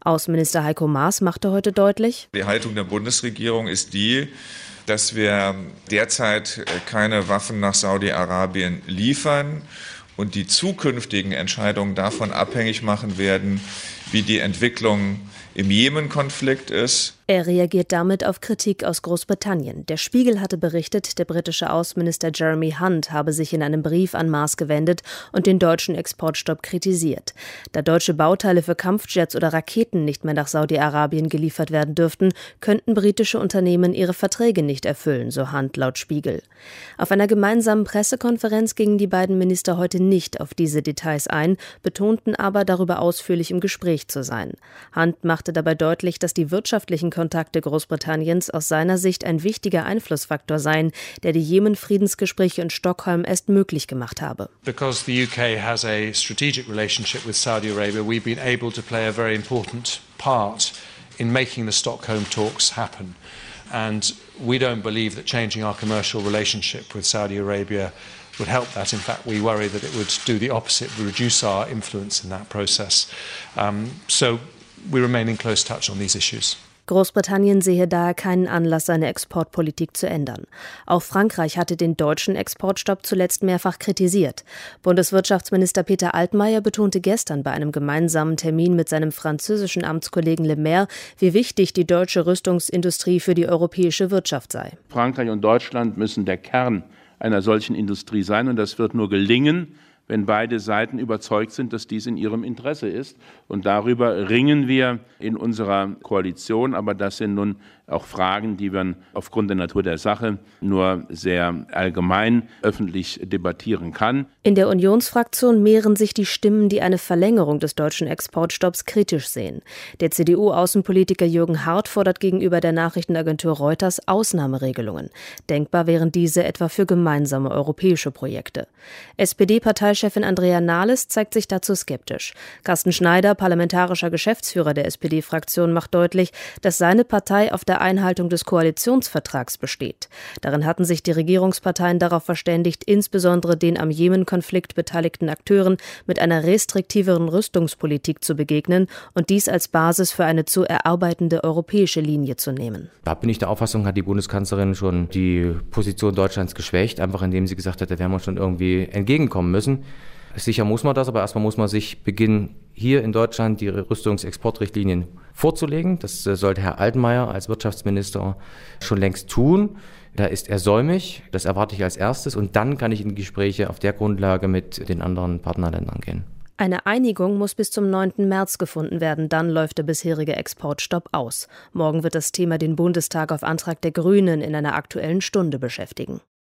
Außenminister Heiko Maas machte heute deutlich: Die Haltung der Bundesregierung ist die, dass wir derzeit keine Waffen nach Saudi-Arabien liefern und die zukünftigen Entscheidungen davon abhängig machen werden, wie die Entwicklung im Jemen-Konflikt ist. Er reagiert damit auf Kritik aus Großbritannien. Der Spiegel hatte berichtet, der britische Außenminister Jeremy Hunt habe sich in einem Brief an Maas gewendet und den deutschen Exportstopp kritisiert. Da deutsche Bauteile für Kampfjets oder Raketen nicht mehr nach Saudi-Arabien geliefert werden dürften, könnten britische Unternehmen ihre Verträge nicht erfüllen, so Hunt laut Spiegel. Auf einer gemeinsamen Pressekonferenz gingen die beiden Minister heute nicht auf diese Details ein, betonten aber, darüber ausführlich im Gespräch zu sein. Hunt machte dabei deutlich, dass die wirtschaftlichen Kontakte Großbritanniens aus seiner Sicht ein wichtiger Einflussfaktor seien, der die Jemen-Friedensgespräche in Stockholm erst möglich gemacht habe. Because the UK has a strategic relationship with Saudi Arabia, we've been able to play a very important part in making the Stockholm talks happen. And we don't believe that changing our commercial relationship with Saudi Arabia would help that. In fact, we worry that it would do the opposite, reduce our influence in that process. So we remain in close touch on these issues. Großbritannien sehe daher keinen Anlass, seine Exportpolitik zu ändern. Auch Frankreich hatte den deutschen Exportstopp zuletzt mehrfach kritisiert. Bundeswirtschaftsminister Peter Altmaier betonte gestern bei einem gemeinsamen Termin mit seinem französischen Amtskollegen Le Maire, wie wichtig die deutsche Rüstungsindustrie für die europäische Wirtschaft sei. Frankreich und Deutschland müssen der Kern einer solchen Industrie sein, und das wird nur gelingen, wenn beide Seiten überzeugt sind, dass dies in ihrem Interesse ist. Und darüber ringen wir in unserer Koalition. Aber das sind nun auch Fragen, die man aufgrund der Natur der Sache nur sehr allgemein öffentlich debattieren kann. In der Unionsfraktion mehren sich die Stimmen, die eine Verlängerung des deutschen Exportstopps kritisch sehen. Der CDU-Außenpolitiker Jürgen Hart fordert gegenüber der Nachrichtenagentur Reuters Ausnahmeregelungen. Denkbar wären diese etwa für gemeinsame europäische Projekte. SPD-Parteichefin Andrea Nahles zeigt sich dazu skeptisch. Carsten Schneider, parlamentarischer Geschäftsführer der SPD-Fraktion, macht deutlich, dass seine Partei auf der Einhaltung des Koalitionsvertrags besteht. Darin hatten sich die Regierungsparteien darauf verständigt, insbesondere den am Jemen-Konflikt beteiligten Akteuren mit einer restriktiveren Rüstungspolitik zu begegnen und dies als Basis für eine zu erarbeitende europäische Linie zu nehmen. Da bin ich der Auffassung, hat die Bundeskanzlerin schon die Position Deutschlands geschwächt, einfach indem sie gesagt hat, da werden wir schon irgendwie entgegenkommen müssen. Sicher muss man das, aber erstmal muss man sich beginnen, hier in Deutschland die Rüstungsexportrichtlinien vorzulegen. Das sollte Herr Altmaier als Wirtschaftsminister schon längst tun. Da ist er säumig, das erwarte ich als erstes. Und dann kann ich in Gespräche auf der Grundlage mit den anderen Partnerländern gehen. Eine Einigung muss bis zum 9. März gefunden werden, dann läuft der bisherige Exportstopp aus. Morgen wird das Thema den Bundestag auf Antrag der Grünen in einer Aktuellen Stunde beschäftigen.